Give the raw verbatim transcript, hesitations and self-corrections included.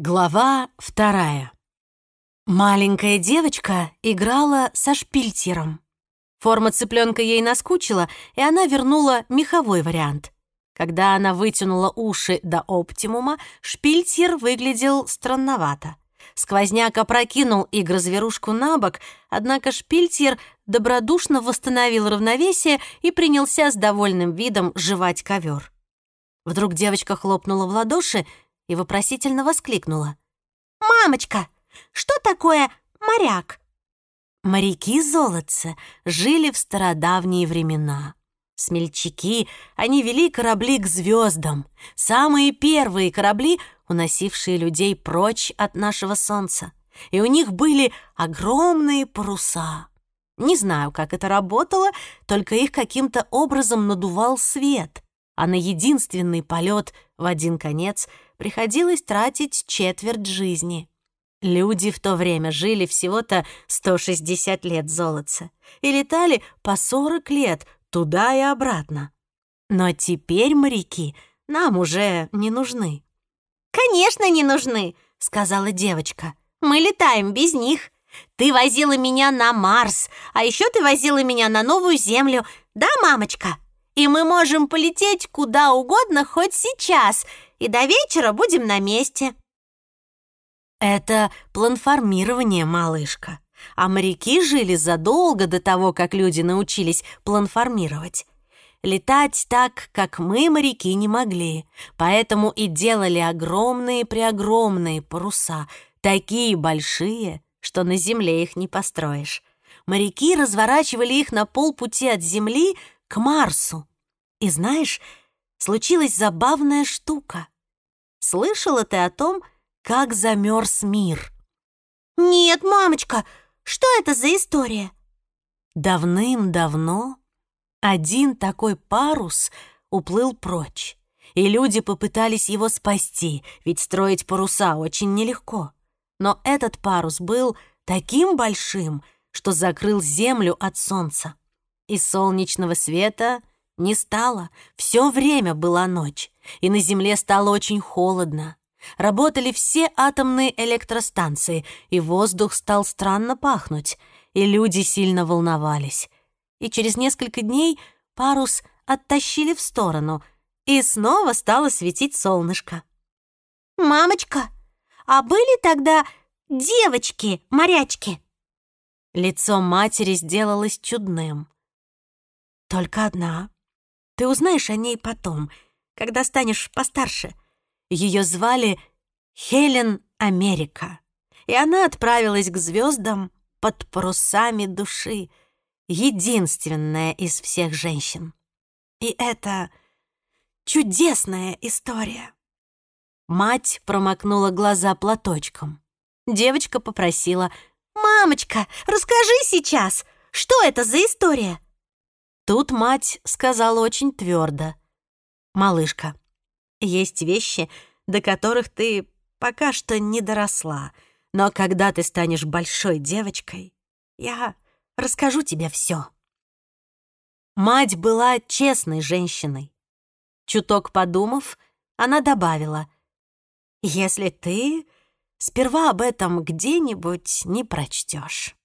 Глава вторая. Маленькая девочка играла со шпильтером. Форма цыпленка ей наскучила, и она вернула меховой вариант. Когда она вытянула уши до оптимума, шпильтер выглядел странновато. Сквозняк опрокинул игрозверушку на бок, однако шпильтер добродушно восстановил равновесие и принялся с довольным видом жевать ковер. Вдруг девочка хлопнула в ладоши и вопросительно воскликнула: «Мамочка, что такое моряк?» Моряки-золотцы жили в стародавние времена. Смельчаки, они вели корабли к звездам, самые первые корабли, уносившие людей прочь от нашего солнца. И у них были огромные паруса. Не знаю, как это работало, только их каким-то образом надувал свет, а на единственный полет в один конец приходилось тратить четверть жизни. Люди в то время жили всего-то сто шестьдесят лет, золотца, и летали по сорок лет туда и обратно. Но теперь моряки нам уже не нужны. «Конечно, не нужны», — сказала девочка. «Мы летаем без них. Ты возила меня на Марс, а еще ты возила меня на новую Землю, да, мамочка? И мы можем полететь куда угодно хоть сейчас, и до вечера будем на месте». Это планформирование, малышка. А моряки жили задолго до того, как люди научились планформировать. Летать так, как мы, моряки, не могли, поэтому и делали огромные-преогромные паруса, такие большие, что на земле их не построишь. Моряки разворачивали их на полпути от Земли к Марсу. И знаешь, случилась забавная штука. Слышала ты о том, как замерз мир? «Нет, мамочка, что это за история?» Давным-давно один такой парус уплыл прочь, и люди попытались его спасти, ведь строить паруса очень нелегко. Но этот парус был таким большим, что закрыл землю от солнца. И солнечного света не стало, все время была ночь, и на земле стало очень холодно. Работали все атомные электростанции, и воздух стал странно пахнуть, и люди сильно волновались. И через несколько дней парус оттащили в сторону, и снова стало светить солнышко. «Мамочка, а были тогда девочки-морячки?» Лицо матери сделалось чудным. «Только одна. Ты узнаешь о ней потом, когда станешь постарше. Ее звали Хелен Америка, и она отправилась к звездам под парусами души, единственная из всех женщин. И это чудесная история». Мать промокнула глаза платочком. Девочка попросила: «Мамочка, расскажи сейчас, что это за история?» Тут мать сказала очень твердо: «Малышка, есть вещи, до которых ты пока что не доросла, но когда ты станешь большой девочкой, я расскажу тебе все». Мать была честной женщиной. Чуток подумав, она добавила: «Если ты сперва об этом где-нибудь не прочтешь».